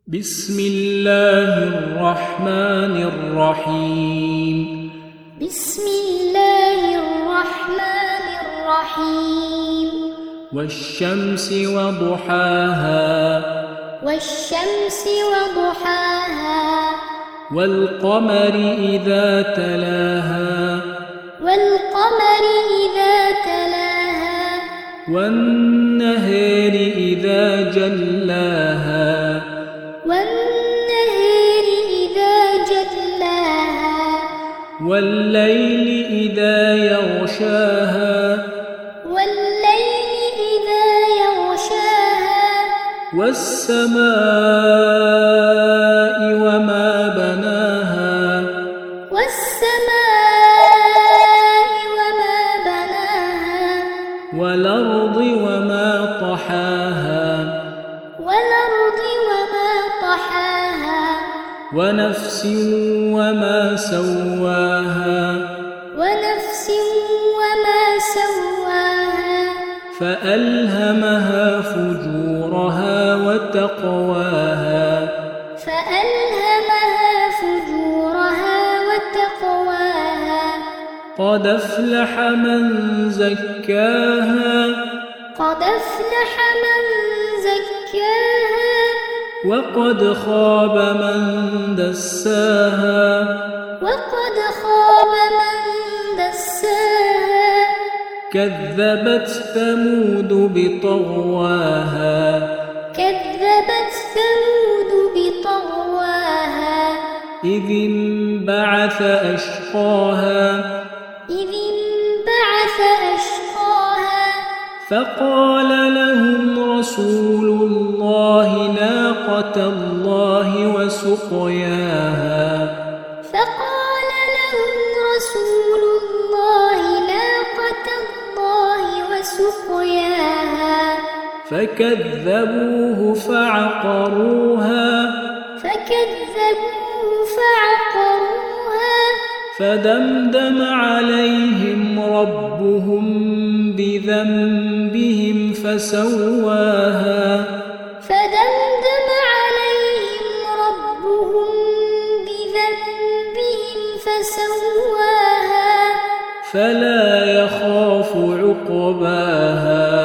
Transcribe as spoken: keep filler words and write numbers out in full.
بسم الله الرحمن الرحيم بسم الله الرحمن الرحيم والشمس وضحاها والشمس وضحاها والقمر إذا تلاها والقمر إذا تلاها والنهار إذا جلاها والنهار إذا جلاها والليل إذا يغشاها والليل إذا يغشاها والسماء وما بناها والسماء وما بناها والأرض وما طحاها والأرض وما طحاها ونفس وما سواها ونفس وما سواها فألهمها فجورها وتقواها فألهمها فجورها وتقواها قد أفلح من زكاها قد أفلح من زكاها وقد خاب من دساها وقد خاب من دساها كذبت ثمود بطغواها كذبت ثمود بطغواها إذ انبعث أشقاها إذ انبعث أشقاها فقال لهم رسول الله ناقة الله وسقياها فقال لهم رسول الله ناقة الله وسقياها فكذبوه فعقروها فكذبوه فعقروها فدمدم عليهم ربهم بذنبهم فسواها فدمدم عليهم ربهم بذنبهم فسواها فلا يخاف عقباها